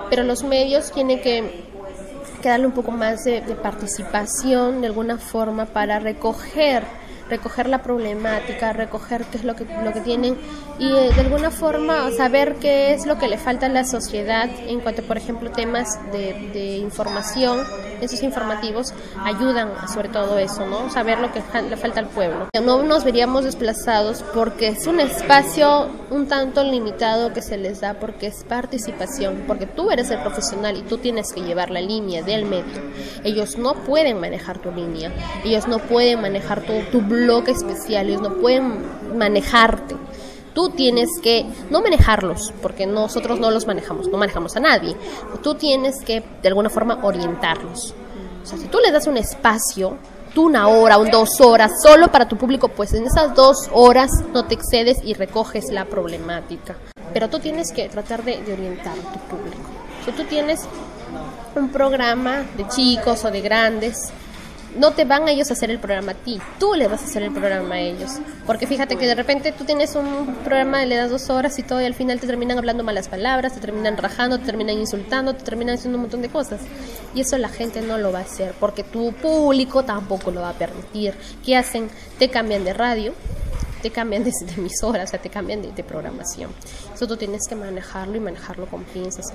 pero los medios tienen que darle un poco más de participación de alguna forma para recoger la problemática, recoger qué es lo que tienen y de alguna forma saber qué es lo que le falta a la sociedad en cuanto, por ejemplo, temas de información. Esos informativos ayudan sobre todo eso, ¿no? Saber lo que le falta al pueblo. No nos veríamos desplazados porque es un espacio un tanto limitado que se les da, porque es participación, porque tú eres el profesional y tú tienes que llevar la línea del medio. Ellos no pueden manejar tu línea, ellos no pueden manejar tu bloque especial, ellos no pueden manejarte. Tú tienes que no manejarlos, porque nosotros no los manejamos, no manejamos a nadie. Tú tienes que de alguna forma orientarlos. O sea, si tú les das un espacio, tú 1 hora o 2 horas solo para tu público, pues en esas 2 horas no te excedes y recoges la problemática. Pero tú tienes que tratar de orientar a tu público. Si tú tienes un programa de chicos o de grandes, no te van ellos a hacer el programa a ti, tú le vas a hacer el programa a ellos, porque fíjate que de repente tú tienes un programa, le das 2 horas y todo, y al final te terminan hablando malas palabras, te terminan rajando, te terminan insultando, te terminan haciendo un montón de cosas, y eso la gente no lo va a hacer, porque tu público tampoco lo va a permitir. ¿Qué hacen? Te cambian de radio, te cambian de emisora, o sea, te cambian de programación. Eso tú tienes que manejarlo y manejarlo con pinzas.